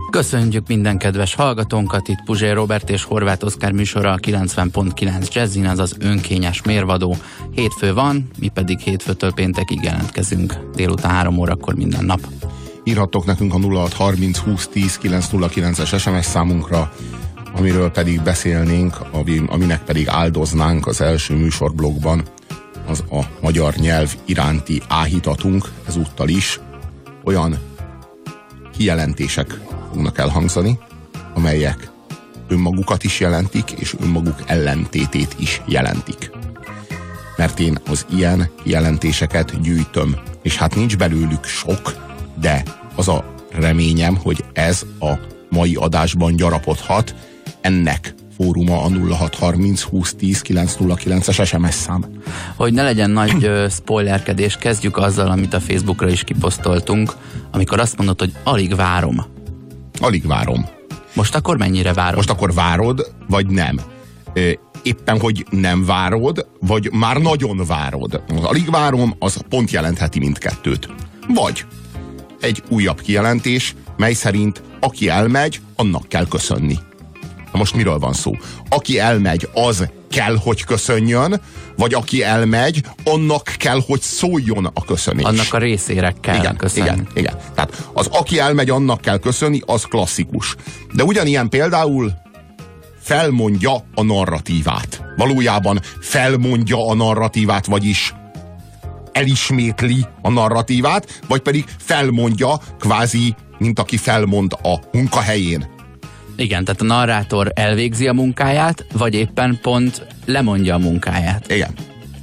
Köszönjük minden kedves hallgatónkat, itt Puzsér Robert és Horváth Oszkár műsora a 90.9 Jazzin, azaz önkényes mérvadó. Hétfő van, mi pedig hétfőtől péntekig jelentkezünk, délután 3 órakor minden nap. Írhattok nekünk a 0630 20 10 909-es SMS számunkra, amiről pedig beszélnénk, aminek pedig áldoznánk az első műsorblogban, az a magyar nyelv iránti áhítatunk, ezúttal is olyan kijelentések fognak elhangzani, amelyek önmagukat is jelentik, és önmaguk ellentétét is jelentik. Mert én az ilyen jelentéseket gyűjtöm, és hát nincs belőlük sok, de az a reményem, hogy ez a mai adásban gyarapodhat. Ennek fóruma a 0630 20 10 909-es SMS szám. Hogy ne legyen nagy spoilerkedés, kezdjük azzal, amit a Facebookra is kiposztoltunk, amikor azt mondod, hogy alig várom. Alig várom. Most akkor mennyire várod? Most akkor várod, vagy nem? Éppen, hogy nem várod, vagy már nagyon várod. Az alig várom, az pont jelentheti mindkettőt. Vagy egy újabb kijelentés, mely szerint aki elmegy, annak kell köszönni. Na most miről van szó? Aki elmegy, az kell, hogy köszönjön, vagy aki elmegy, annak kell, hogy szóljon a köszönés. Annak a részére kell köszönni. Igen. Tehát az aki elmegy, annak kell köszönni, az klasszikus. De ugyanilyen például felmondja a narratívát. Valójában felmondja a narratívát, vagyis elismétli a narratívát, vagy pedig felmondja kvázi, mint aki felmond a munkahelyén. Igen, tehát a narrátor elvégzi a munkáját, vagy éppen pont lemondja a munkáját. Igen.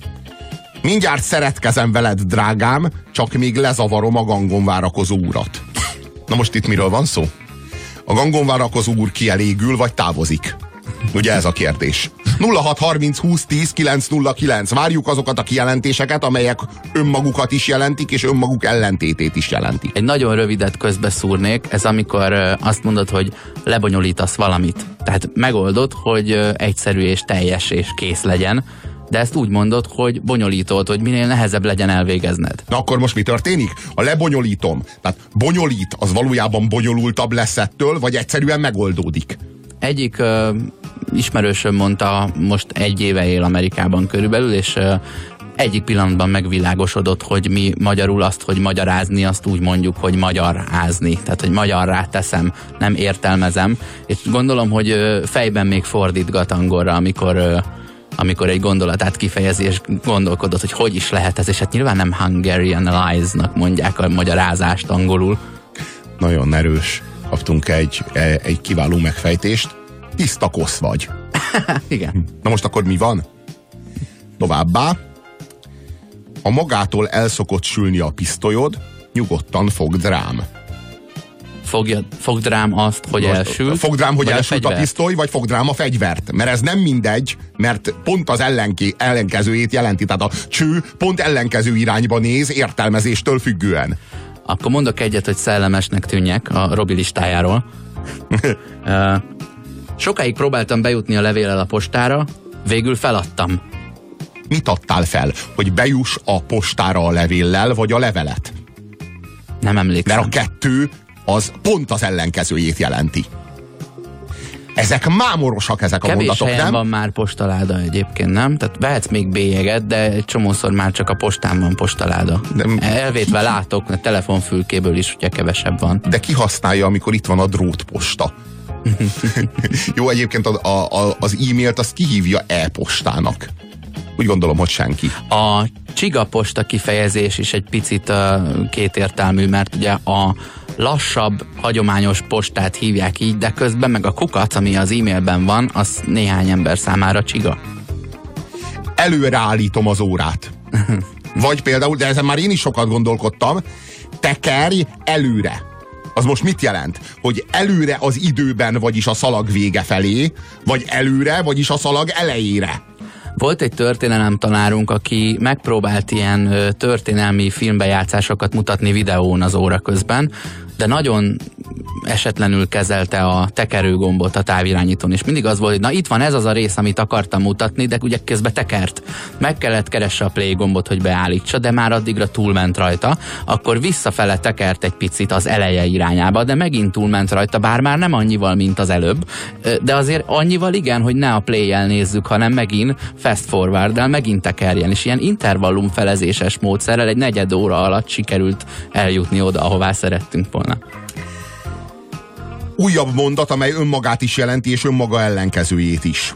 Mindjárt szeretkezem veled, drágám, csak még lezavarom a gangon várakozó urat. Na most itt miről van szó? A gangon várakozó úr kielégül, vagy távozik? Ugye ez a kérdés. 0630 20 10 909. Várjuk azokat a kijelentéseket, amelyek önmagukat is jelentik, és önmaguk ellentétét is jelentik. Egy nagyon rövidet közbeszúrnék, ez amikor azt mondod, hogy lebonyolítasz valamit. Tehát megoldod, hogy egyszerű és teljes és kész legyen, de ezt úgy mondod, hogy bonyolítod, hogy minél nehezebb legyen elvégezned. Na akkor most mi történik? A lebonyolítom. Tehát bonyolít, az valójában bonyolultabb lesz ettől, vagy egyszerűen megoldódik? Egyik ismerősöm mondta, most 1 éve él Amerikában körülbelül, és egyik pillanatban megvilágosodott, hogy mi magyarul azt, hogy magyarázni, azt úgy mondjuk, hogy magyarázni. Tehát, hogy magyarrá teszem, nem értelmezem. És gondolom, hogy fejben még fordítgat angolra, amikor egy gondolatát kifejezi, és gondolkodott, hogy is lehet ez, és hát nyilván nem Hungarianize-nak mondják a magyarázást angolul. Nagyon erős. Kaptunk egy kiváló megfejtést. Tiszta kosz vagy. Igen. Na most akkor mi van? Továbbá, ha magától el szokott sülni a pisztolyod, nyugodtan fogd rám. Fogd rám azt, hogy elsül. Fogd rám, hogy elsült a pisztoly, vagy fogd rám a fegyvert. Mert ez nem mindegy, mert pont az ellenkezőjét jelenti. Tehát a cső pont ellenkező irányba néz, értelmezéstől függően. Akkor mondok egyet, hogy szellemesnek tűnjek a Robi listájáról. Sokáig próbáltam bejutni a levéllel a postára, végül feladtam. Mit adtál fel? Hogy bejuss a postára a levéllel, vagy a levelet? Nem emlékszem. Mert a kettő az pont az ellenkezőjét jelenti. Ezek mámorosak, ezek a mondatok, nem? Kevés helyen van már postaláda egyébként, nem? Tehát vehetsz még bélyeget, de egy csomószor már csak a postán van postaláda. Elvétve látok, a telefonfülkéből is, hogyha kevesebb van. De ki használja, amikor itt van a drótposta? Jó, egyébként az e-mailt azt kihívja e-postának. Úgy gondolom, hogy senki. A csigaposta kifejezés is egy picit kétértelmű, mert ugye a lassabb, hagyományos postát hívják így, de közben meg a kukac, ami az e-mailben van, az néhány ember számára csiga. Előreállítom az órát. Vagy például, de ezen már én is sokat gondolkodtam, tekerj előre. Az most mit jelent? Hogy előre az időben, vagyis a szalag vége felé, vagy előre, vagyis a szalag elejére. Volt egy történelemtanárunk, aki megpróbált ilyen történelmi filmbejátszásokat mutatni videón az óra közben, de nagyon esetlenül kezelte a tekerőgombot a távirányítón, és mindig az volt, hogy na itt van ez az a rész, amit akartam mutatni, de ugye közben tekert. Meg kellett keresse a play gombot, hogy beállítsa, de már addigra túlment rajta, akkor visszafele tekert egy picit az eleje irányába, de megint túlment rajta, bár már nem annyival, mint az előbb, de azért annyival igen, hogy ne a play-jel nézzük, hanem megint fast forward-del megint tekerjen, és ilyen intervallum felezéses módszerrel egy negyed óra alatt sikerült eljutni oda, ahová szerettünk volna. Újabb mondat, amely önmagát is jelenti, és önmaga ellenkezőjét is.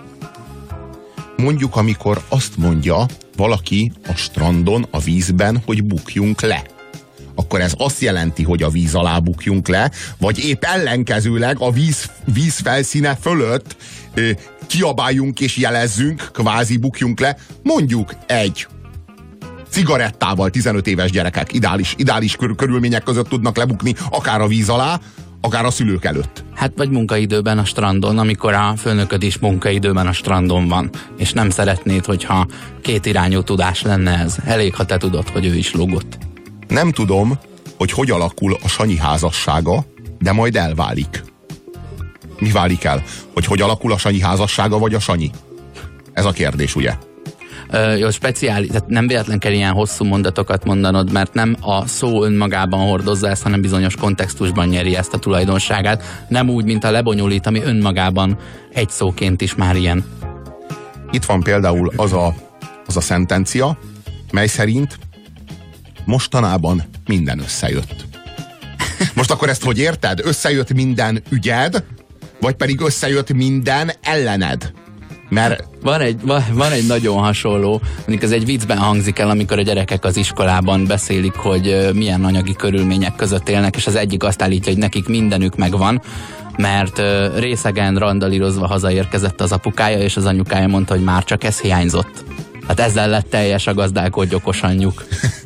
Mondjuk, amikor azt mondja valaki a strandon, a vízben, hogy bukjunk le. Akkor ez azt jelenti, hogy a víz alá bukjunk le, vagy épp ellenkezőleg a víz felszíne fölött kiabáljunk és jelezzünk, kvázi bukjunk le, mondjuk egy cigarettával 15 éves gyerekek ideális körülmények között tudnak lebukni, akár a víz alá, akár a szülők előtt. Hát vagy munkaidőben a strandon, amikor a főnököd is munkaidőben a strandon van, és nem szeretnéd, hogyha kétirányú tudás lenne ez. Elég, ha te tudod, hogy ő is lógott. Nem tudom, hogy alakul a Sanyi házassága, de majd elválik. Mi válik el? Hogy alakul a Sanyi házassága, vagy a Sanyi? Ez a kérdés, ugye? Jó, speciális, tehát nem véletlen kell ilyen hosszú mondatokat mondanod, mert nem a szó önmagában hordozza ezt, hanem bizonyos kontextusban nyeri ezt a tulajdonságát. Nem úgy, mint a lebonyolít, ami önmagában egy szóként is már ilyen. Itt van például az a szentencia, mely szerint mostanában minden összejött. Most akkor ezt hogy érted? Összejött minden ügyed, vagy pedig összejött minden ellened? Mert van egy nagyon hasonló, mondjuk ez egy viccben hangzik el, amikor a gyerekek az iskolában beszélik, hogy milyen anyagi körülmények között élnek, és az egyik azt állítja, hogy nekik mindenük megvan, mert részegen randalírozva hazaérkezett az apukája, és az anyukája mondta, hogy már csak ez hiányzott. Hát ezzel lett teljes a gazdálkodj okos anyjuk.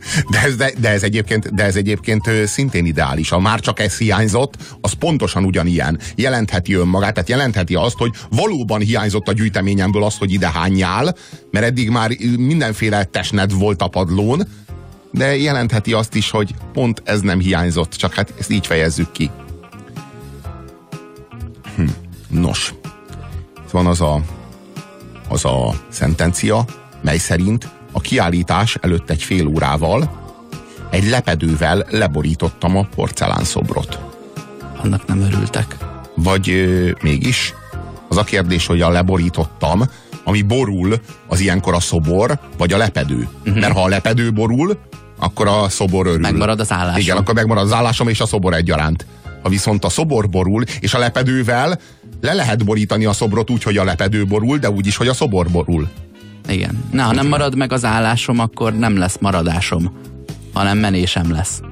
De ez egyébként szintén ideális. A már csak ez hiányzott, az pontosan ugyanilyen. Jelentheti önmagát, tehát jelentheti azt, hogy valóban hiányzott a gyűjteményemből az, hogy ide hányjál, mert eddig már mindenféle testned volt a padlón, de jelentheti azt is, hogy pont ez nem hiányzott, csak hát ezt így fejezzük ki. Nos, itt van az a szentencia, mely szerint a kiállítás előtt egy fél órával egy lepedővel leborítottam a porcelánszobrot. Annak nem örültek. Vagy mégis? Az a kérdés, hogy a leborítottam, ami borul, az ilyenkor a szobor, vagy a lepedő. Mert ha a lepedő borul, akkor a szobor örül. Megmarad az állásom. Igen, akkor megmarad az állásom és a szobor egyaránt. Ha viszont a szobor borul, és a lepedővel le lehet borítani a szobrot úgy, hogy a lepedő borul, de úgy is, hogy a szobor borul. Igen. Na, ha nem marad meg az állásom, akkor nem lesz maradásom, hanem menésem lesz.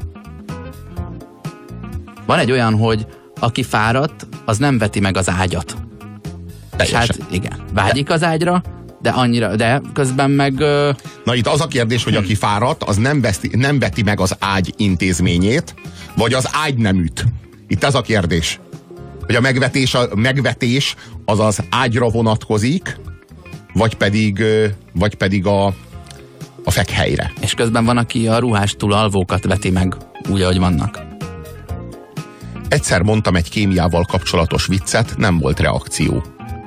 Van egy olyan, hogy aki fáradt, az nem veti meg az ágyat. Teljesen. És hát igen, vágyik az ágyra, de közben meg... Na itt az a kérdés, hogy aki fáradt, az nem veti meg az ágy intézményét, vagy az ágyneműt. Itt ez a kérdés. Hogy a megvetés az az ágyra vonatkozik, vagy pedig a fekhelyre. És közben van, aki a ruhástól alvókat veti meg, úgy, ahogy vannak. Egyszer mondtam egy kémiával kapcsolatos viccet, nem volt reakció.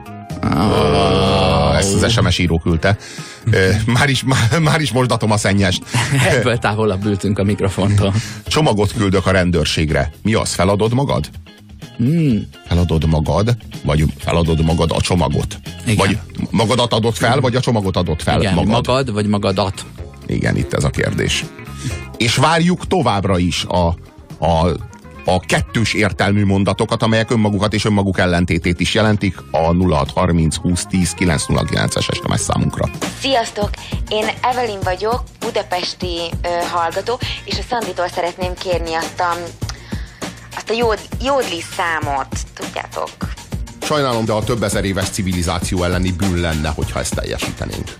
Ezt az SMS író küldte. Már is mosdatom a szennyest. Ebből távolabb ültünk a mikrofontól. Csomagot küldök a rendőrségre. Mi az, feladod magad? Feladod magad, vagy feladod magad a csomagot? Igen. Vagy magadat adod fel, vagy a csomagot adod fel? Igen, magad, vagy magadat? Igen, itt ez a kérdés. És várjuk továbbra is a kettős értelmű mondatokat, amelyek önmagukat és önmaguk ellentétét is jelentik a 0630 20 10 909-es SMS számunkra. Sziasztok! Én Evelyn vagyok, budapesti hallgató, és a Szanditól szeretném kérni azt a jódli számot, tudjátok? Sajnálom, de a több ezer éves civilizáció elleni bűn lenne, hogyha ezt teljesítenénk.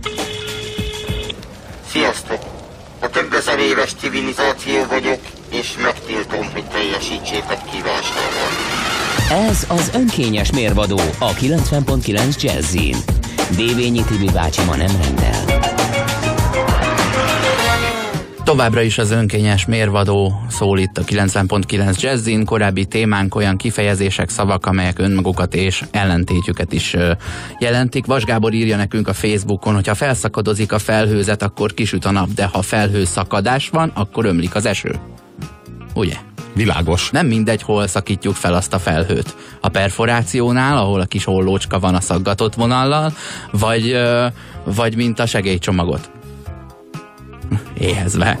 Sziasztok! A több ezer éves civilizáció vagyok, és megtiltom, hogy teljesítsétek kívánságot. Ez az önkényes mérvadó a 90.9 Jazzin. Dévényi Tibi bácsi ma nem rendel. Továbbra is az önkényes mérvadó szól itt a 90.9 Jazzin. Korábbi témánk olyan kifejezések, szavak, amelyek önmagukat és ellentétjüket is jelentik. Vas Gábor írja nekünk a Facebookon, hogy ha felszakadozik a felhőzet, akkor kisüt a nap, de ha felhőszakadás van, akkor ömlik az eső. Ugye? Világos. Nem mindegy, hol szakítjuk fel azt a felhőt. A perforációnál, ahol a kis hollócska van a szaggatott vonallal, vagy mint a segélycsomagot. Éhezve.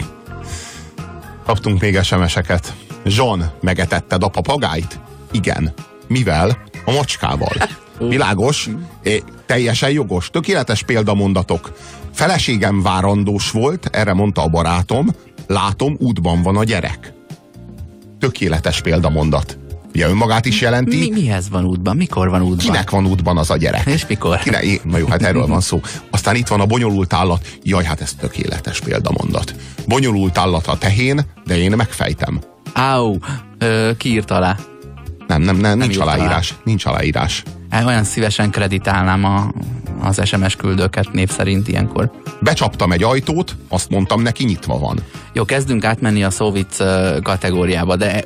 Kaptunk még SMS-eket. John, megetetted a papagájt? Igen. Mivel? A macskával. Világos? Teljesen jogos. Tökéletes példamondatok. Feleségem várandós volt, erre mondta a barátom, látom, útban van a gyerek. Tökéletes példamondat. Ugye önmagát is jelenti. Mihez van útban? Mikor van útban? Kinek van útban az a gyerek? És mikor? Na jó, hát erről van szó. Aztán itt van a bonyolult állat. Jaj, hát ez tökéletes példamondat. Bonyolult állat a tehén, de én megfejtem. Áú, ki írt alá? Nem, nincs aláírás. Nincs aláírás. Olyan szívesen kreditálnám az SMS küldőket név szerint ilyenkor. Becsaptam egy ajtót, azt mondtam neki, nyitva van. Jó, kezdünk átmenni a szóvic kategóriába, de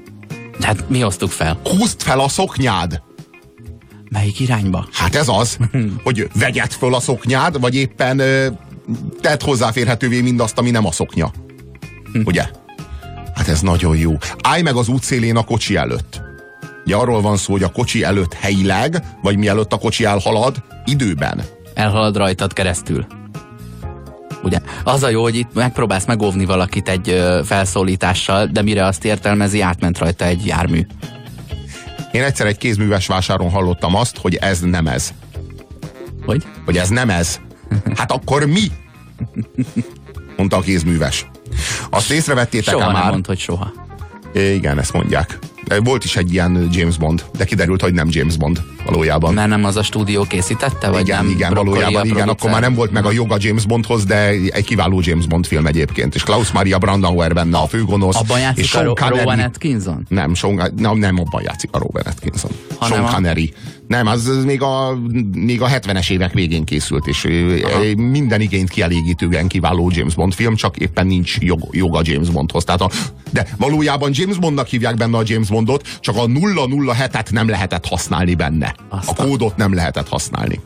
hát mi hoztuk fel? Húzd fel a szoknyád! Melyik irányba? Hát ez az, hogy vegyed föl a szoknyád, vagy éppen tedd hozzáférhetővé mindazt, ami nem a szoknya. Ugye? Hát ez nagyon jó. Állj meg az útszélén a kocsi előtt. Ugye arról van szó, hogy a kocsi előtt helyileg, vagy mielőtt a kocsi elhalad, időben. Elhalad rajtad keresztül. Ugye? Az a jó, hogy itt megpróbálsz megóvni valakit egy felszólítással, de mire azt értelmezi, átment rajta egy jármű. Én egyszer egy kézműves vásáron hallottam azt, hogy ez nem ez. Hogy? Hogy ez nem ez. Hát akkor mi? Mondta a kézműves. Azt észrevettétek soha már? Nem mondd, hogy soha. Igen, ezt mondják. Volt is egy ilyen James Bond, de kiderült, hogy nem James Bond valójában. Mert nem az a stúdió készítette? Vagy igen, nem igen, valójában igen, akkor már nem volt meg a joga James Bondhoz, de egy kiváló James Bond film egyébként. És Klaus Maria Brandauer benne a főgonosz. Abban játszik a Rowan Atkinson? Nem, nem abban játszik a Rowan Atkinson. Sean Connery. Nem, az még a 70-es évek végén készült, és minden igényt kielégítően kiváló James Bond film, csak éppen nincs joga James Bondhoz. De valójában James Bondnak hívják benne a James Bondot, csak a 007-et nem lehetett használni benne. A kódot nem lehetett használni.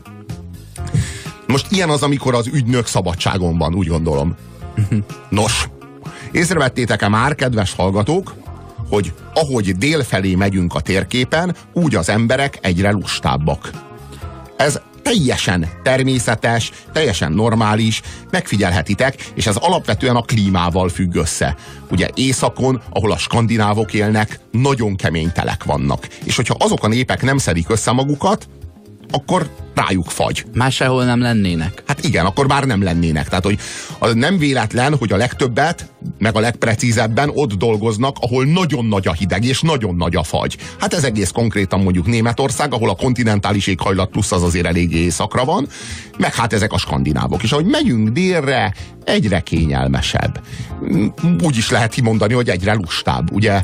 Most ilyen az, amikor az ügynök szabadságon van, úgy gondolom. Nos, észrevettétek-e már, kedves hallgatók, hogy ahogy délfelé megyünk a térképen, úgy az emberek egyre lustábbak. Ez teljesen természetes, teljesen normális, megfigyelhetitek, és ez alapvetően a klímával függ össze. Ugye északon, ahol a skandinávok élnek, nagyon kemény telek vannak. És hogyha azok a népek nem szedik össze magukat, akkor rájuk fagy. Máshol nem lennének. Hát igen, akkor már nem lennének. Tehát, hogy az nem véletlen, hogy a legtöbbet, meg a legprecízebben ott dolgoznak, ahol nagyon nagy a hideg, és nagyon nagy a fagy. Hát ez egész konkrétan mondjuk Németország, ahol a kontinentális éghajlat plusz az azért eléggé északra van, meg hát ezek a skandinávok. És ahogy megyünk délre, egyre kényelmesebb. Úgy is lehet kimondani, hogy egyre lustább. Ugye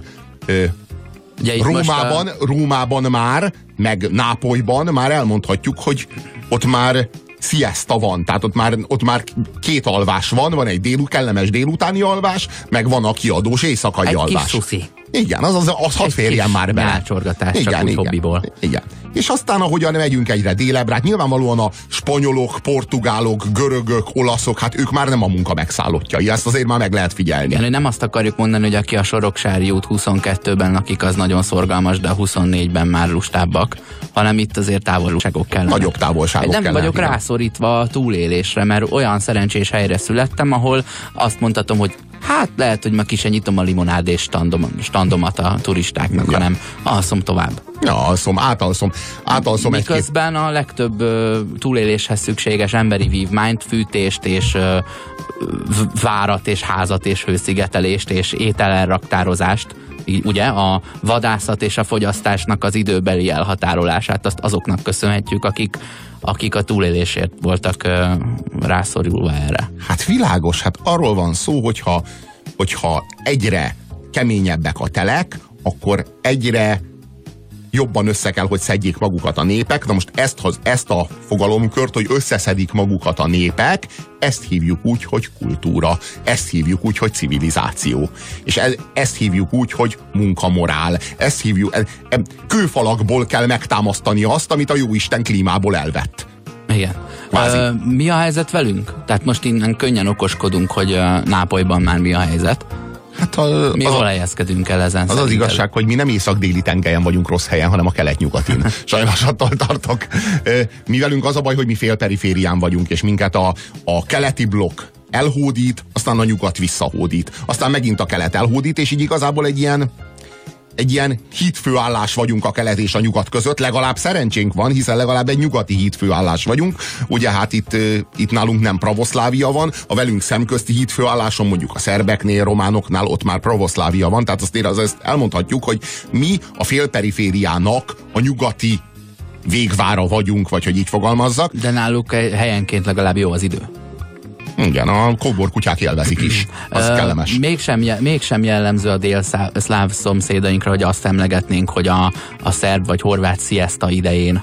Rómában már, meg Nápolyban már elmondhatjuk, hogy ott már siesta van, tehát ott már két alvás van egy kellemes délutáni alvás, meg van a kiadós éjszakai alvás. Egy kis szuszi. Igen, az hadd férjen már bele. Nyálcsorgatás, csak úgy hobbiból. Igen. És aztán, ahogyan megyünk egyre délebbre, hát nyilvánvalóan a spanyolok, portugálok, görögök, olaszok, hát ők már nem a munka megszállottjai. Ezt azért már meg lehet figyelni. Igen, nem azt akarjuk mondani, hogy aki a Soroksári út 22-ben lakik, az nagyon szorgalmas, de a 24-ben már lustábbak, hanem itt azért távolságok kellene. Nagyobb távolságok kellene. Nem vagyok rászorítva a túlélésre, mert olyan szerencsés helyre születtem, ahol azt mondhatom, hogy hát lehet, hogy ma ki se nyitom a limonádés standomat a turistáknak, hanem alszom tovább. Ja, átalszom miközben a legtöbb túléléshez szükséges emberi vívmányt, fűtést és várat és házat és hőszigetelést és ételelraktározást, ugye a vadászat és a fogyasztásnak az időbeli elhatárolását azt azoknak köszönhetjük, akik a túlélésért voltak rászorulva erre. Hát világos, hát arról van szó, hogyha egyre keményebbek a telek, akkor egyre jobban össze kell, hogy szedjék magukat a népek. Na most ezt a fogalomkört, hogy összeszedik magukat a népek, ezt hívjuk úgy, hogy kultúra. Ezt hívjuk úgy, hogy civilizáció. És ezt hívjuk úgy, hogy munkamorál. Ezt hívjuk, kőfalakból kell megtámasztani azt, amit a jóisten klímából elvett. Igen. Mi a helyzet velünk? Tehát most innen könnyen okoskodunk, hogy Nápolyban már mi a helyzet. Hát mi hol helyezkedünk el ezen? Az igazság, hogy mi nem észak-déli tengelyen vagyunk rossz helyen, hanem a kelet-nyugatin. Sajnos attól tartok. Mi velünk az a baj, hogy mi félperiférián vagyunk, és minket a keleti blokk elhódít, aztán a nyugat visszahódít. Aztán megint a kelet elhódít, és így igazából egy ilyen hídfőállás vagyunk a kelet és a nyugat között, legalább szerencsénk van, hiszen legalább egy nyugati hídfőállás vagyunk. Ugye hát itt nálunk nem pravoszlávia van, a velünk szemközti hídfőálláson mondjuk a szerbeknél, románoknál ott már pravoszlávia van, tehát azt elmondhatjuk, hogy mi a félperifériának a nyugati végvára vagyunk, vagy hogy így fogalmazzak. De náluk helyenként legalább jó az idő. Igen, a kóborkutyák élvezik is. Az kellemes. Mégsem jellemző a délszláv szomszédainkra, hogy azt emlegetnénk, hogy a szerb vagy horvát sziesta idején.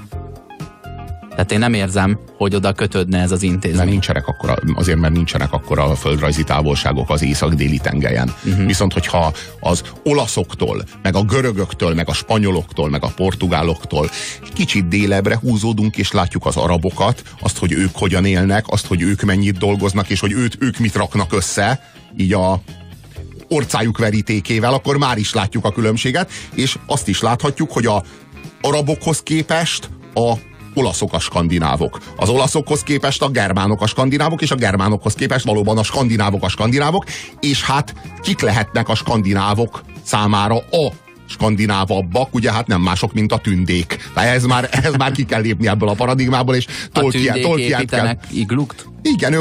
Tehát én nem érzem, hogy oda kötődne ez az intézmény. Mert nincsenek akkora a földrajzi távolságok az észak-déli tengelyen. Viszont hogyha az olaszoktól, meg a görögöktől, meg a spanyoloktól, meg a portugáloktól kicsit délebbre húzódunk, és látjuk az arabokat, azt, hogy ők hogyan élnek, azt, hogy ők mennyit dolgoznak, és hogy ők mit raknak össze, így a orcájuk verítékével, akkor már is látjuk a különbséget, és azt is láthatjuk, hogy a arabokhoz képest a olaszok a skandinávok. Az olaszokhoz képest a germánok a skandinávok, és a germánokhoz képest valóban a skandinávok, és hát kik lehetnek a skandinávok számára a skandinávabbak, ugye hát nem mások, mint a tündék. Ez már ki kell lépni ebből a paradigmából, és Tolkien építenek iglukt? Igen,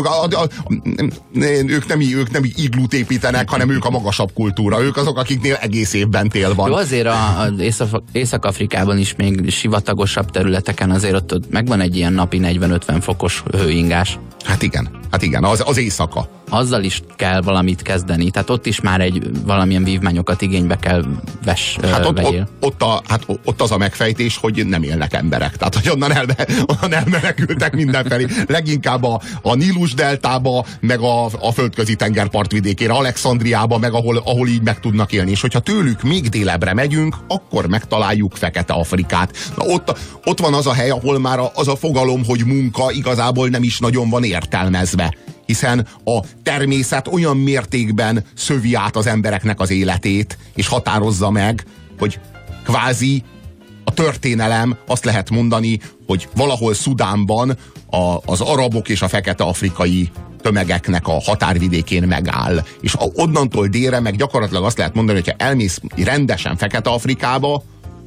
ők nem iglút építenek, hanem ők a magasabb kultúra. Ők azok, akiknél egész évben tél van. Jó, azért Észak-Afrikában is még sivatagosabb területeken azért ott megvan egy ilyen napi 40-50 fokos hőingás. Hát igen, az éjszaka. Azzal is kell valamit kezdeni, tehát ott is már valamilyen vívmányokat igénybe kell vegyél. Ott az a megfejtés, hogy nem élnek emberek. Tehát, hogy onnan elmenekültek mindenfelé. Leginkább a Nílus deltába, meg a földközi tenger partvidékére, Alexandriába, meg ahol így meg tudnak élni. És hogyha tőlük még délebre megyünk, akkor megtaláljuk Fekete Afrikát. Na, ott van az a hely, ahol már az a fogalom, hogy munka igazából nem is nagyon van értelmezve. Hiszen a természet olyan mértékben szövi át az embereknek az életét, és határozza meg, hogy kvázi a történelem, azt lehet mondani, hogy valahol Szudánban az arabok és a fekete-afrikai tömegeknek a határvidékén megáll. És onnantól délre meg gyakorlatilag azt lehet mondani, hogyha elmész rendesen Fekete-Afrikába,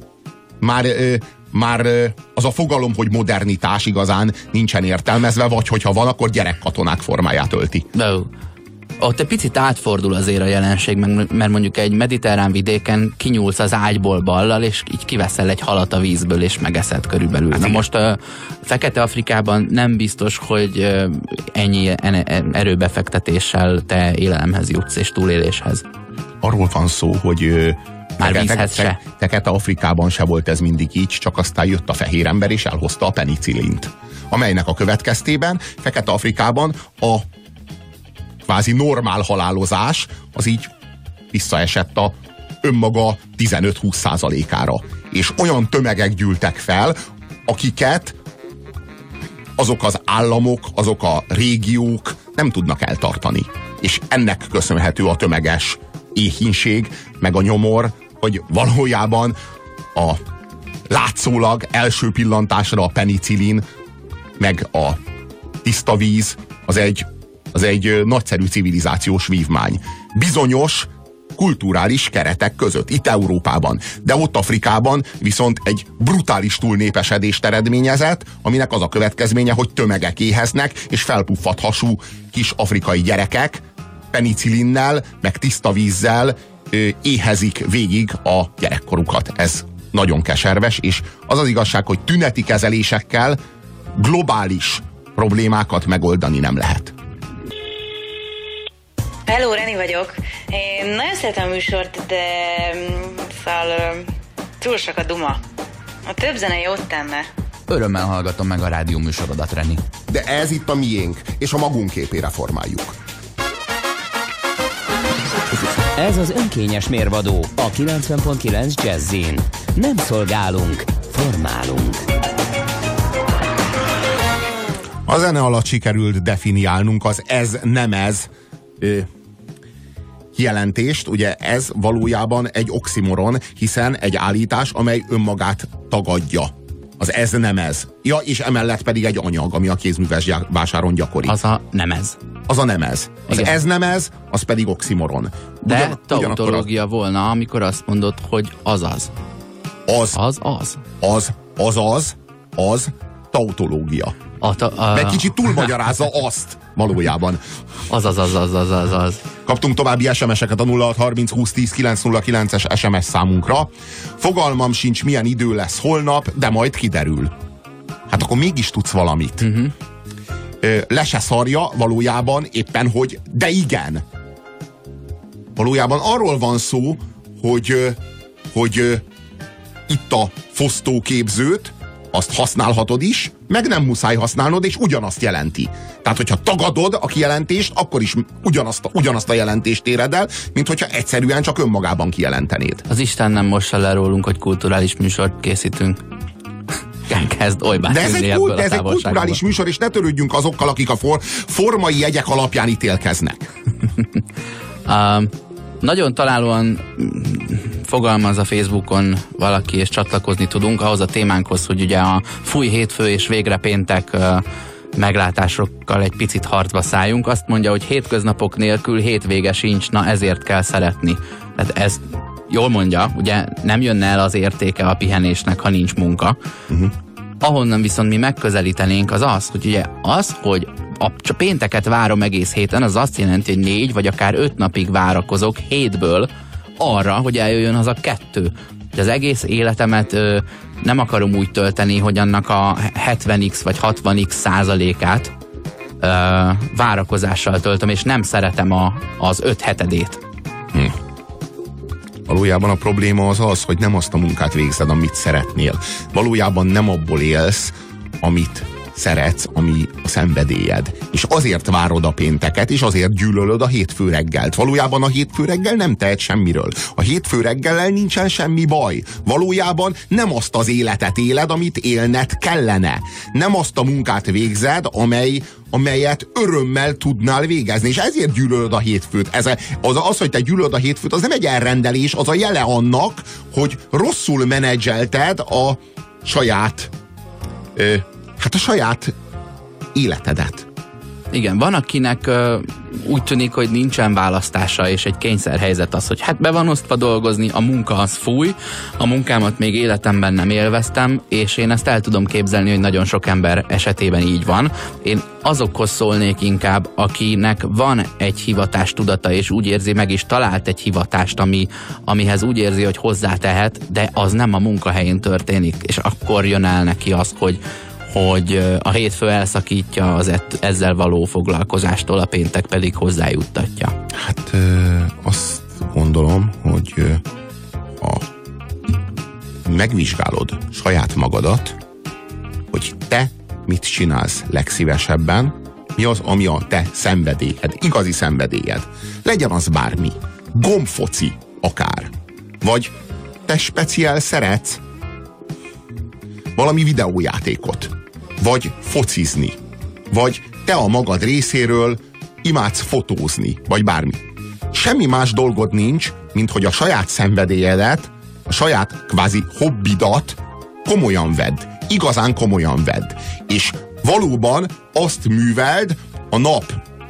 már az a fogalom, hogy modernitás igazán nincsen értelmezve, vagy hogyha van, akkor gyerekkatonák formáját ölti. Ott egy picit átfordul azért a jelenség, mert mondjuk egy mediterrán vidéken kinyúlsz az ágyból ballal, és így kiveszel egy halat a vízből, és megeszed körülbelül. Hát most Fekete-Afrikában nem biztos, hogy ennyi erőbefektetéssel te élelemhez jutsz, és túléléshez. Arról van szó, hogy már vízhez se. Fekete-Afrikában se volt ez mindig így, csak aztán jött a fehér ember, és elhozta a penicillint. Amelynek a következtében Fekete-Afrikában a kvázi normál halálozás az így visszaesett a önmaga 15-20%-ára. És olyan tömegek gyűltek fel, akiket azok az államok, azok a régiók nem tudnak eltartani. És ennek köszönhető a tömeges éhínség, meg a nyomor, hogy valójában a látszólag első pillantásra a penicillin, meg a tiszta víz az egy nagyszerű civilizációs vívmány. Bizonyos kulturális keretek között, itt Európában. De ott Afrikában viszont egy brutális túlnépesedést eredményezett, aminek az a következménye, hogy tömegek éheznek, és felpuffadt hasú kis afrikai gyerekek penicillinnel, meg tiszta vízzel éhezik végig a gyerekkorukat. Ez nagyon keserves, és az az igazság, hogy tüneti kezelésekkel globális problémákat megoldani nem lehet. Hello, Reni vagyok. Én nagyon szeretem a műsort, de szóval túl sok a duma. A több zene jót tenne. Örömmel hallgatom meg a rádió műsorodat, Reni. De ez itt a miénk, és a magunk képére formáljuk. Ez az önkényes mérvadó a 90.9 Jazzin. Nem szolgálunk, formálunk. A zene alatt sikerült definiálnunk az ez nem ez jelentést. Ugye ez valójában egy oximoron, hiszen egy állítás, amely önmagát tagadja. Az ez nem ez. Ja, és emellett pedig egy anyag, ami a kézműves vásáron gyakori. Az a nem ez. Az a nem ez. Az ez nem ez, az pedig oximoron. De tautológia volna, amikor azt mondod, hogy azaz. Az tautológia. Egy kicsit túlmagyarázza azt valójában. Az. Kaptunk további SMS-eket a 0630 20 10 909-es SMS számunkra. Fogalmam sincs, milyen idő lesz holnap, de majd kiderül. Hát akkor mégis tudsz valamit. Le se szarja valójában éppen, hogy de igen. Valójában arról van szó, hogy itt a fosztóképzőt azt használhatod is, meg nem muszáj használnod, és ugyanazt jelenti. Tehát, hogyha tagadod a kijelentést, akkor is ugyanazt a jelentést éred el, mint hogyha egyszerűen csak önmagában kijelentenéd. Az Isten nem mossa le rólunk, hogy kulturális műsort készítünk. Kezd olybászni. De ez egy kulturális műsor, és ne törődjünk azokkal, akik a formai jegyek alapján ítélkeznek. Nagyon találóan fogalmaz a Facebookon valaki, és csatlakozni tudunk ahhoz a témánkhoz, hogy ugye a fúj hétfő és végre péntek meglátásokkal egy picit harcba szálljunk. Azt mondja, hogy hétköznapok nélkül hétvége sincs, na ezért kell szeretni. Tehát ez jól mondja, ugye nem jönne el az értéke a pihenésnek, ha nincs munka. Ahonnan viszont mi megközelítenénk az, hogy ugye hogy a pénteket várom egész héten, az azt jelenti, hogy 4 vagy akár 5 napig várakozok hétből arra, hogy eljöjjön az a 2. Az egész életemet nem akarom úgy tölteni, hogy annak a 70x vagy 60x százalékát várakozással töltöm, és nem szeretem az 5/7. Valójában a probléma az, hogy nem azt a munkát végzed, amit szeretnél. Valójában nem abból élsz, amit szeretsz, ami a szenvedélyed. És azért várod a pénteket, és azért gyűlölöd a hétfő reggelt. Valójában a hétfő reggel nem tehet semmiről. A hétfő reggellel nincsen semmi baj. Valójában nem azt az életet éled, amit élned kellene. Nem azt a munkát végzed, amelyet örömmel tudnál végezni, és ezért gyűlölöd a hétfőt. Az, hogy te gyűlölöd a hétfőt, az nem egy elrendelés, az a jele annak, hogy rosszul menedzselted a saját a saját életedet. Igen, van akinek úgy tűnik, hogy nincsen választása, és egy kényszerhelyzet az, hogy hát be van osztva dolgozni, a munka az fúj, a munkámat még életemben nem élveztem, és én ezt el tudom képzelni, hogy nagyon sok ember esetében így van. Én azokhoz szólnék inkább, akinek van egy hivatás tudata, és úgy érzi, meg is talált egy hivatást, amihez úgy érzi, hogy hozzátehet, de az nem a munkahelyén történik, és akkor jön el neki az, hogy a hétfő elszakítja az ezzel való foglalkozástól, a péntek pedig hozzájuttatja. Hát azt gondolom, hogy ha megvizsgálod saját magadat, hogy te mit csinálsz legszívesebben, mi az, ami a te szenvedélyed, igazi szenvedélyed. Legyen az bármi. Gombfoci akár. Vagy te speciál szeretsz valami videójátékot. Vagy focizni. Vagy te a magad részéről imádsz fotózni. Vagy bármi. Semmi más dolgod nincs, mint hogy a saját szenvedélyedet, a saját kvázi hobbidat komolyan vedd. Igazán komolyan vedd. És valóban azt műveld a nap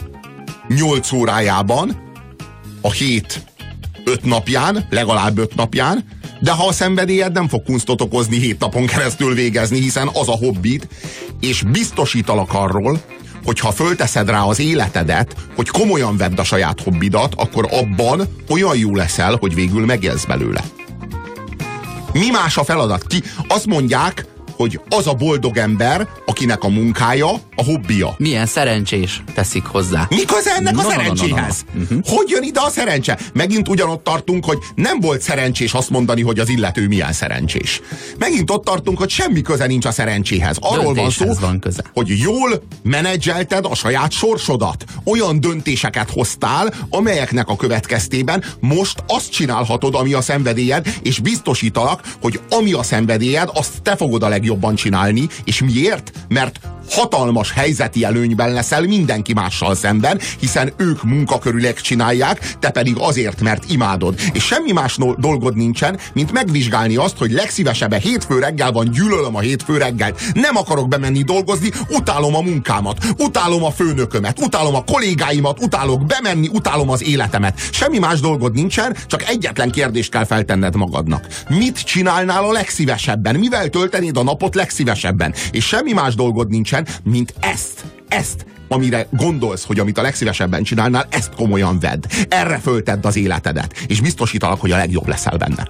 8 órájában, a hét 5 napján, legalább 5 napján, de ha a szenvedélyed nem fog kunstot okozni 7 napon keresztül végezni, hiszen az a hobbid, és biztosítalak arról, hogy ha fölteszed rá az életedet, hogy komolyan vedd a saját hobbidat, akkor abban olyan jó leszel, hogy végül megélsz belőle. Mi más a feladat? Azt mondják, hogy az a boldog ember, akinek a munkája a hobbija. Milyen szerencsés, teszik hozzá. Mi köze ennek a szerencséhez? Hogy jön ide a szerencse? Megint ugyanott tartunk, hogy nem volt szerencsés azt mondani, hogy az illető milyen szerencsés. Megint ott tartunk, hogy semmi köze nincs a szerencséhez. Arról van szó, hogy jól menedzselted a saját sorsodat. Olyan döntéseket hoztál, amelyeknek a következtében most azt csinálhatod, ami a szenvedélyed, és biztosítalak, hogy ami a szenvedélyed, azt te fogod a legjobban csinálni. És miért? Mert hatalmas helyzeti előnyben leszel mindenki mással szemben, hiszen ők munkakörülek csinálják, te pedig azért, mert imádod. És semmi más dolgod nincsen, mint megvizsgálni azt, hogy legszívesebben hétfő reggel van, gyűlölöm a hétfő reggelt, nem akarok bemenni dolgozni, utálom a munkámat, utálom a főnökömet, utálom a kollégáimat, utálok bemenni, utálom az életemet. Semmi más dolgod nincsen, csak egyetlen kérdést kell feltenned magadnak. Mit csinálnál a legszívesebben? Mivel töltenéd a napot legszívesebben? És semmi más dolgod nincsen, mint ezt, amire gondolsz, hogy amit a legszívesebben csinálnál, ezt komolyan vedd. Erre föltedd az életedet, és biztosítalak, hogy a legjobb leszel benne.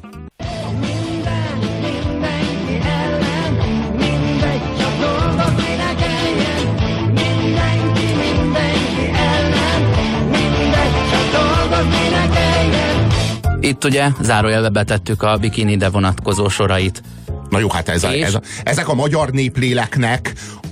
Itt ugye zárójelbe betettük a bikinire vonatkozó sorait. Na jó, hát ezek a magyar népléleknek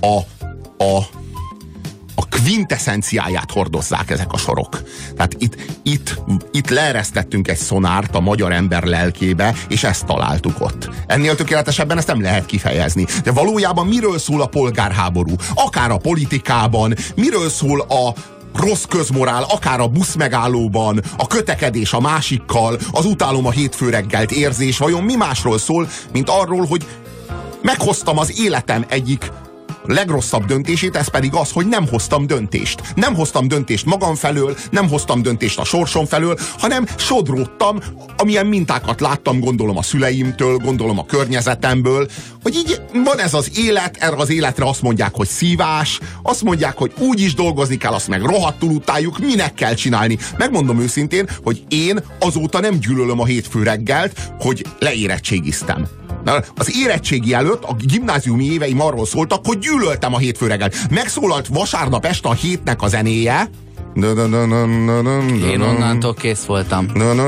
a kvintessenciáját hordozzák ezek a sorok. Tehát itt leeresztettünk egy szonárt a magyar ember lelkébe, és ezt találtuk ott. Ennél tökéletesebben ezt nem lehet kifejezni. De valójában miről szól a polgárháború? Akár a politikában, miről szól a rossz közmorál, akár a buszmegállóban, a kötekedés a másikkal, az utálom a hétfő reggelt érzés, vajon mi másról szól, mint arról, hogy meghoztam az életem egyik legrosszabb döntését, ez pedig az, hogy nem hoztam döntést. Nem hoztam döntést magam felől, nem hoztam döntést a sorsom felől, hanem sodródtam, amilyen mintákat láttam, gondolom a szüleimtől, gondolom a környezetemből, hogy így van ez az élet, erre az életre azt mondják, hogy szívás, azt mondják, hogy úgy is dolgozni kell, azt meg rohadtul utáljuk, minek kell csinálni. Megmondom őszintén, hogy én azóta nem gyűlölöm a hétfő reggelt, hogy leérettségiztem. Az érettségi előtt a gimnáziumi éveim arról szóltak, hogy gyűlöltem a hétfő reggelt. Megszólalt vasárnap este a hétnek a zenéje. Én onnantól kész voltam.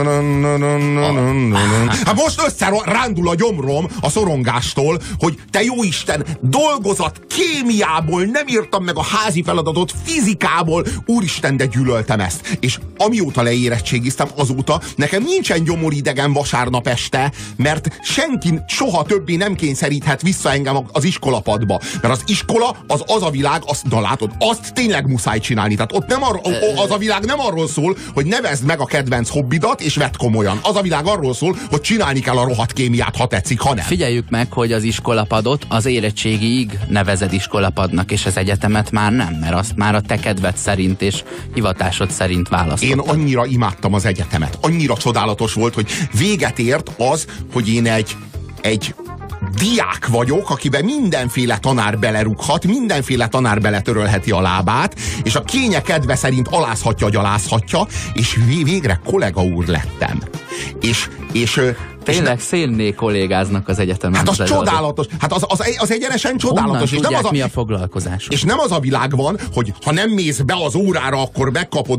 Hát most összerándul a gyomrom a szorongástól, hogy te jó Isten, dolgozat kémiából nem írtam meg a házi feladatot, fizikából, úristen, de gyűlöltem ezt. És amióta leérettségiztem, azóta nekem nincsen gyomoridegen vasárnap este, mert senki soha többé nem kényszeríthet vissza engem az iskolapadba. Mert az iskola az a világ, na látod, azt tényleg muszáj csinálni. Tehát ott nem az a világ nem arról szól, hogy nevezd meg a kedvenc hobbidat, és vedd komolyan. Az a világ arról szól, hogy csinálni kell a rohadt kémiát, ha tetszik, ha nem. Figyeljük meg, hogy az iskolapadot az érettségiig nevezed iskolapadnak, és az egyetemet már nem, mert azt már a te kedved szerint és hivatásod szerint választottad. Én annyira imádtam az egyetemet. Annyira csodálatos volt, hogy véget ért az, hogy én egy diák vagyok, akiben mindenféle tanár belerughat, mindenféle tanár beletörölheti a lábát, és a kénye kedve szerint alázhatja, gyalázhatja, és végre kollega úr lettem. És tényleg szénné kollégáznak az egyetemen. Hát az csodálatos. Hát az egyenesen csodálatos. És tudják, mi a foglalkozás? És nem az a világ van, hogy ha nem mész be az órára, akkor megkapod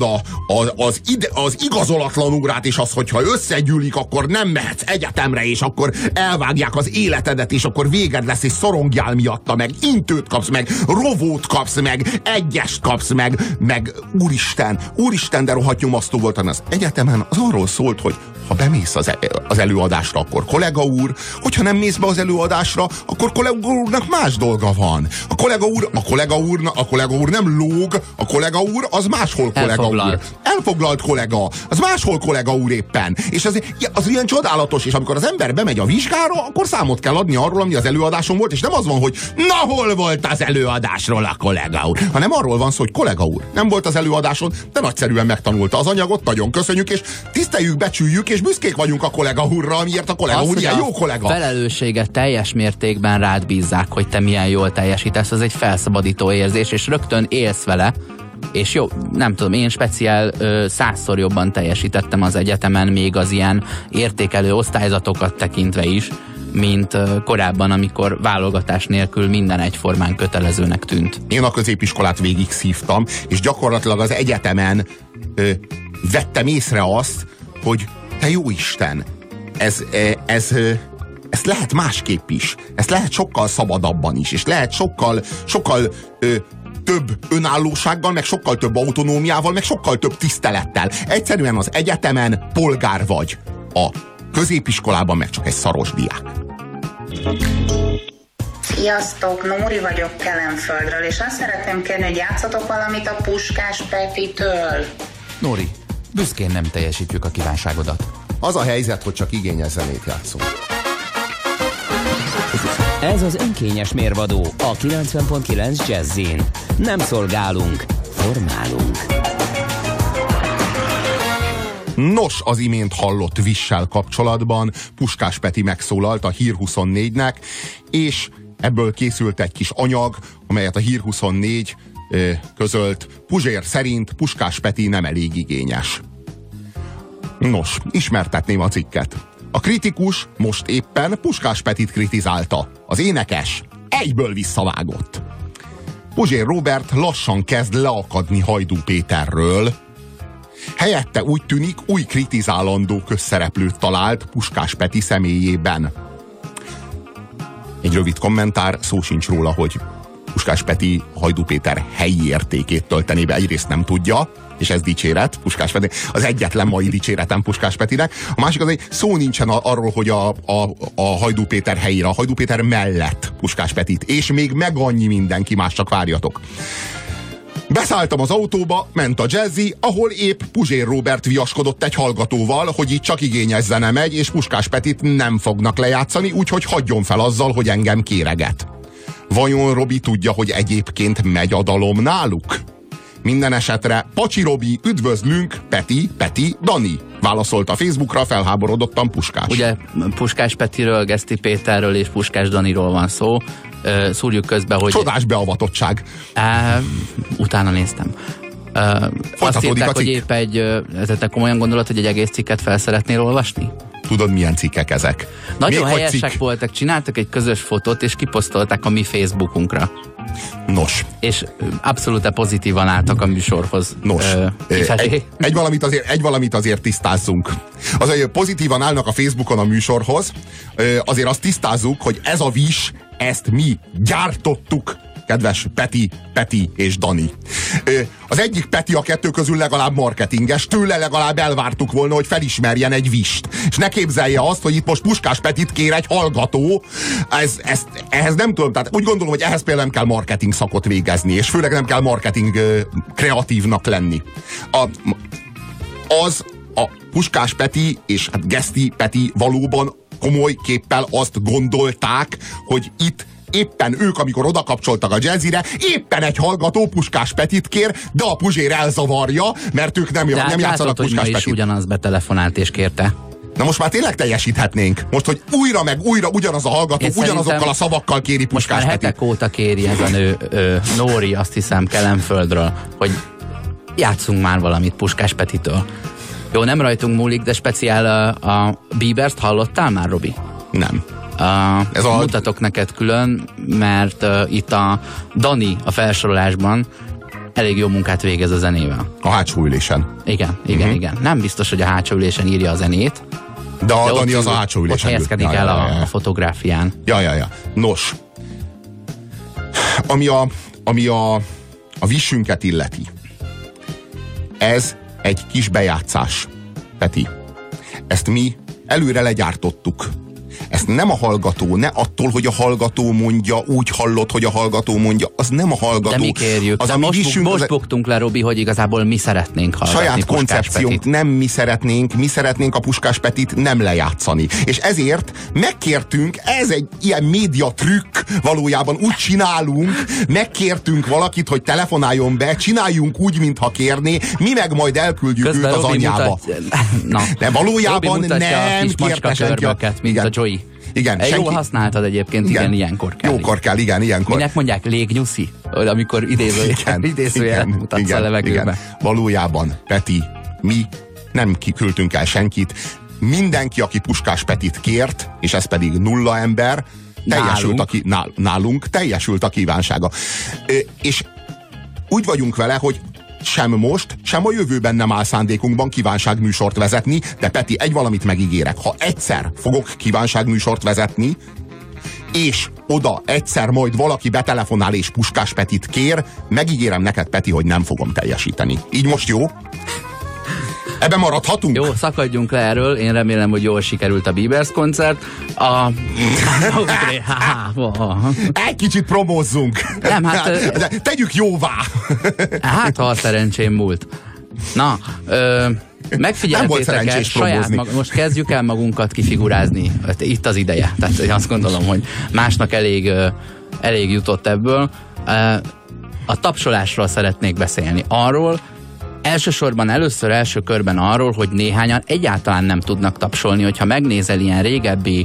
az igazolatlan órát, és az, hogyha összegyűlik, akkor nem mehetsz egyetemre, és akkor elvágják az életedet, és akkor véged lesz, és szorongjál miatta, meg intőt kapsz, meg rovót kapsz, meg egyest kapsz, meg úristen, de rohadt nyomasztó volt. Az egyetemen az arról szólt, hogy ha bemész az előadásra, akkor kollega úr, hogyha nem mész be az előadásra, akkor kollega úrnak más dolga van. A kollega úr nem lóg, a kollega úr az máshol kollega úr. Elfoglalt kollega, az máshol kollega úr éppen. És az ilyen csodálatos, és amikor az ember bemegy a vizsgára, akkor számot kell adni arról, ami az előadáson volt, és nem az van, hogy na hol volt az előadásról a kollega úr, hanem arról van szó, hogy kollega úr nem volt az előadáson, de nagyszerűen megtanulta az anyagot, nagyon köszönjük, és tiszteljük, becsüljük, és büszkék vagyunk a kollega úrra, amiért a kollega úr ilyen jó kollega. Felelősséget teljes mértékben rád bízzák, hogy te milyen jól teljesítesz, az egy felszabadító érzés, és rögtön élsz vele, és jó, nem tudom, én speciál 100-szor jobban teljesítettem az egyetemen, még az ilyen értékelő osztályzatokat tekintve is, mint korábban, amikor válogatás nélkül minden egyformán kötelezőnek tűnt. Én a középiskolát végig szívtam, és gyakorlatilag az egyetemen vettem észre azt, hogy te jó Isten, ezt lehet másképp is. Ezt lehet sokkal szabadabban is, és lehet sokkal több önállósággal, meg sokkal több autonómiával, meg sokkal több tisztelettel. Egyszerűen az egyetemen polgár vagy. A középiskolában meg csak egy szaros diák. Sziasztok, Nóri vagyok Kelenföldről, és azt szeretném kérni, hogy játszatok valamit a Puskás Petitől. Nóri, büszkén nem teljesítjük a kívánságodat. Az a helyzet, hogy csak igényes zenét játszunk. Ez az önkényes mérvadó a 90.9 Jazzin. Nem szolgálunk, formálunk. Nos, az imént hallott Vissel kapcsolatban Puskás Peti megszólalt a Hír 24-nek, és ebből készült egy kis anyag, amelyet a Hír 24 közölt. Puzsér szerint Puskás Peti nem elég igényes. Nos, ismertetném a cikket. A kritikus most éppen Puskás Petit kritizálta. Az énekes egyből visszavágott. Puzsér Róbert lassan kezd leakadni Hajdú Péterről. Helyette úgy tűnik, új kritizálandó közszereplőt talált Puskás Peti személyében. Egy rövid kommentár, szó sincs róla, hogy Puskás Peti Hajdú Péter helyi értékét töltené be. Egyrészt nem tudja, és ez dicséret Puskás Peti. Az egyetlen mai dicséretem Puskás Petinek. A másik az, hogy szó nincsen arról, hogy a Hajdú Péter helyére, a Hajdú Péter mellett Puskás Petit, és még meg annyi mindenki más, csak várjatok. Beszálltam az autóba, ment a Jazzy, ahol épp Puzsér Róbert viaskodott egy hallgatóval, hogy itt csak igényes zene megy, és Puskás Petit nem fognak lejátszani, úgyhogy hagyjon fel azzal, hogy engem kéreget. Vajon Robi tudja, hogy egyébként megy a dalom náluk? Minden esetre, Pacsi Robi, üdvözlünk, Peti, Dani. Válaszolt a Facebookra felháborodottan Puskás. Ugye Puskás Petiről, Geszti Péterről és Puskás Daniról van szó. Szúrjuk közbe, hogy... Csodás beavatottság. Utána néztem. Azt írták, hogy épp te komolyan gondolod, hogy egy egész cikket fel szeretnél olvasni? Tudod, milyen cikkek ezek? Nagyon még helyesek voltak, csináltak egy közös fotót, és kiposztolták a mi Facebookunkra. Nos. És abszolút pozitívan álltak a műsorhoz. Nos. Egy valamit azért tisztázzunk. Az, hogy pozitívan állnak a Facebookon a műsorhoz, azért azt tisztázzuk, hogy ez a Wish, ezt mi gyártottuk, kedves Peti és Dani. Az egyik Peti a kettő közül legalább marketinges, tőle legalább elvártuk volna, hogy felismerjen egy Wisht. És ne képzelje azt, hogy itt most Puskás Petit kér egy hallgató. Ehhez nem tudom, tehát úgy gondolom, hogy ehhez például nem kell marketing szakot végezni, és főleg nem kell marketing kreatívnak lenni. A Puskás Peti és hát Geszti Peti valóban komoly képpel azt gondolták, hogy itt éppen ők, amikor odakapcsoltak a Jazzire, éppen egy hallgató Puskás Petit kér, de a Puzsér elzavarja, mert ők nem játszanak Puskás Petit. De is ugyanaz betelefonált és kérte. Na most már tényleg teljesíthetnénk. Most, hogy újra meg újra ugyanaz a hallgató, ugyanazokkal a szavakkal kéri Puskás Petit. Most már hetek óta kéri ez a nő, Nóri, azt hiszem, Kelenföldről, hogy játszunk már valamit Puskás Petitől. Jó, nem rajtunk múlik, de speciál a Biebert hallottál már, Robi? Nem. Mutatok neked külön, mert itt a Dani a felsorolásban elég jó munkát végez a zenével. A hátsó ülésen. Igen. Nem biztos, hogy a hátsó ülésen írja a zenét. De a Dani az a hátsó ülésen. Ott helyezkedik el a fotográfián. Ja. Nos. Ami a Wishünket illeti. Ez egy kis bejátszás, Peti. Ezt mi előre legyártottuk. Ezt nem a hallgató, ne attól, hogy a hallgató mondja, úgy hallott, hogy a hallgató mondja, az nem a hallgató. De mi kérjük. Az, most buktunk le, Robi, hogy igazából mi szeretnénk hallgatni saját koncepciónk, nem mi szeretnénk a Puskás Petit nem lejátszani. És ezért megkértünk, ez egy ilyen média trükk, valójában úgy csinálunk, megkértünk valakit, hogy telefonáljon be, csináljunk úgy, mintha kérné, mi meg majd elküldjük közben őt az Robi anyjába. De valójában nem kérte senki. Mint a Joey. Igen, jól használtad egyébként, igen, ilyenkor kell. Jókor kell, igen, ilyenkor. Minek mondják, légnyuszi? Amikor idézőjelet mutatsz a levegőbe. Valójában, Peti, mi nem kiküldtünk el senkit, mindenki, aki Puskás Petit kért, és ez pedig 0 ember, nálunk teljesült a kívánsága. És úgy vagyunk vele, hogy sem most, sem a jövőben nem áll szándékunkban kívánságműsort vezetni, de Peti, egy valamit megígérek. Ha egyszer fogok kívánságműsort vezetni, és oda egyszer majd valaki betelefonál és Puskás Petit kér, megígérem neked, Peti, hogy nem fogom teljesíteni. Így most jó? Ebben maradhatunk? Jó, szakadjunk le erről. Én remélem, hogy jól sikerült a Biebers koncert. Egy kicsit promózzunk. Nem, hát... Tegyük jóvá. Hát, ha a szerencsém múlt. Na, megfigyeltétek-e saját most kezdjük el magunkat kifigurázni. Itt az ideje. Tehát én azt gondolom, hogy másnak elég jutott ebből. A tapsolásról szeretnék beszélni. Arról, elsősorban első körben arról, hogy néhányan egyáltalán nem tudnak tapsolni. Hogyha megnézel ilyen régebbi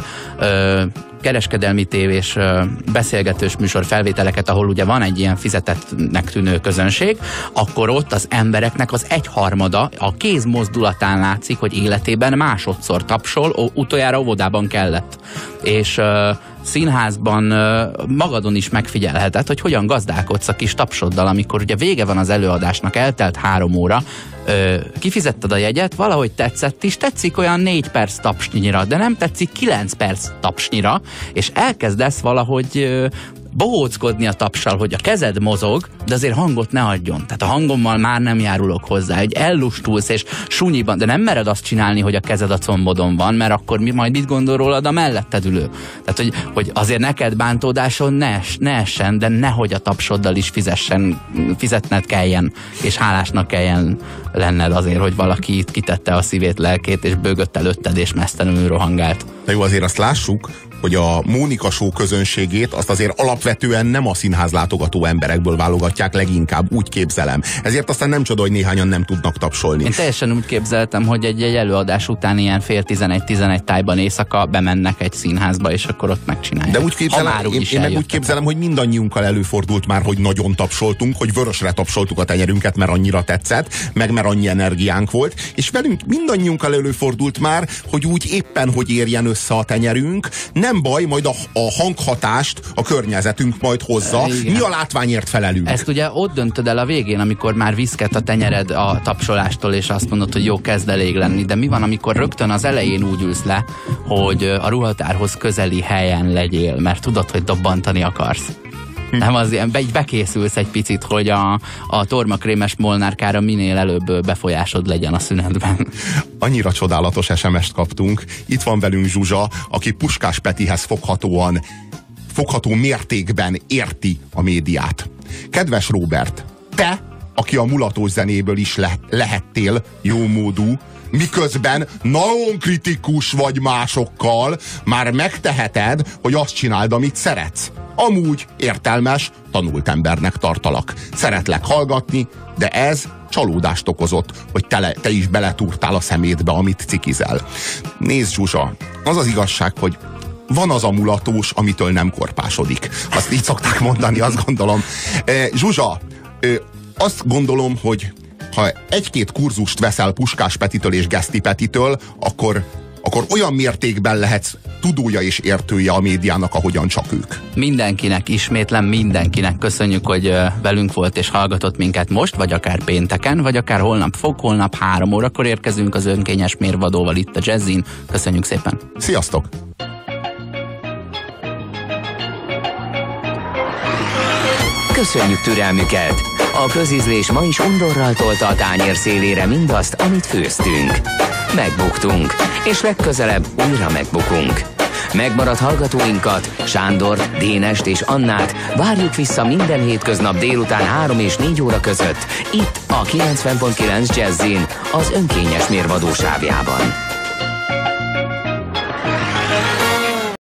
kereskedelmi tévés beszélgetős műsor felvételeket, ahol ugye van egy ilyen fizetettnek tűnő közönség, akkor ott az embereknek az 1/3 a kéz mozdulatán látszik, hogy életében másodszor tapsol, utoljára óvodában kellett. És színházban magadon is megfigyelheted, hogy hogyan gazdálkodsz a kis tapsoddal, amikor ugye vége van az előadásnak, eltelt 3 óra, kifizetted a jegyet, valahogy tetszett is, tetszik olyan 4 perc tapsnyira, de nem tetszik 9 perc tapsnyira, és elkezdesz valahogy bohóckodni a tapssal, hogy a kezed mozog, de azért hangot ne adjon. Tehát a hangommal már nem járulok hozzá, hogy ellustulsz és sunyiban, de nem mered azt csinálni, hogy a kezed a combodon van, mert akkor majd mit gondol rólad a melletted ülő. Tehát, hogy azért neked bántódáson ne essen, de nehogy a tapsoddal is fizetned kelljen, és hálásnak kelljen lenned azért, hogy valaki itt kitette a szívét, lelkét, és bőgött előtted, és mesztelenül rohangált. De jó, azért azt lássuk, hogy a Mónika Show közönségét azt azért alapvetően nem a színház látogató emberekből válogatják, leginkább úgy képzelem. Ezért aztán nem csoda, hogy néhányan nem tudnak tapsolni. Én teljesen úgy képzeltem, hogy egy előadás után ilyen fél 11 tájban éjszaka bemennek egy színházba, és akkor ott megcsinálják. De úgy képzelem, én meg úgy képzelem, hogy mindannyiunkkal előfordult már, hogy nagyon tapsoltunk, hogy vörösre tapsoltuk a tenyerünket, mert annyira tetszett, meg mert annyi energiánk volt, és velünk mindannyiunkkal előfordult már, hogy úgy éppen, hogy érjen össze a tenyerünk, nem baj, majd a hanghatást a környezetünk majd hozza. Igen. Mi a látványért felelünk? Ezt ugye ott döntöd el a végén, amikor már viszket a tenyered a tapsolástól, és azt mondod, hogy jó, kezd elég lenni. De mi van, amikor rögtön az elején úgy ülsz le, hogy a ruhatárhoz közeli helyen legyél, mert tudod, hogy dobbantani akarsz. Nem az ilyen, bekészülsz egy picit, hogy a tormakrémes molnárkára minél előbb befolyásod legyen a szünetben. Annyira csodálatos SMS-t kaptunk. Itt van velünk Zsuzsa, aki Puskás Petihez fogható mértékben érti a médiát. Kedves Róbert, te, aki a mulatós zenéből is lehettél jómódú, miközben nagyon kritikus vagy másokkal, már megteheted, hogy azt csináld, amit szeretsz. Amúgy értelmes, tanult embernek tartalak. Szeretlek hallgatni, de ez csalódást okozott, hogy te is beletúrtál a szemétbe, amit cikizel. Nézd, Zsuzsa, az az igazság, hogy van az a mulatós, amitől nem korpásodik. Azt így szokták mondani, azt gondolom. Zsuzsa, azt gondolom, hogy ha 1-2 kurzust veszel Puskás Petitől és Geszti Petitől, akkor olyan mértékben lehetsz tudója és értője a médiának, ahogyan csak ők. Mindenkinek, ismétlem mindenkinek köszönjük, hogy velünk volt és hallgatott minket most, vagy akár pénteken, vagy akár holnap 3 órakor érkezünk az önkényes mérvadóval itt a Jazzin. Köszönjük szépen! Sziasztok! Köszönjük türelmüket! A közízlés ma is undorral tolta a tányér szélére mindazt, amit főztünk. Megbuktunk, és legközelebb újra megbukunk. Megmaradt hallgatóinkat, Sándort, Dénest és Annát várjuk vissza minden hétköznap délután 3 és 4 óra között, itt a 90.9 Jazzin, az önkényes mérvadó sávjában.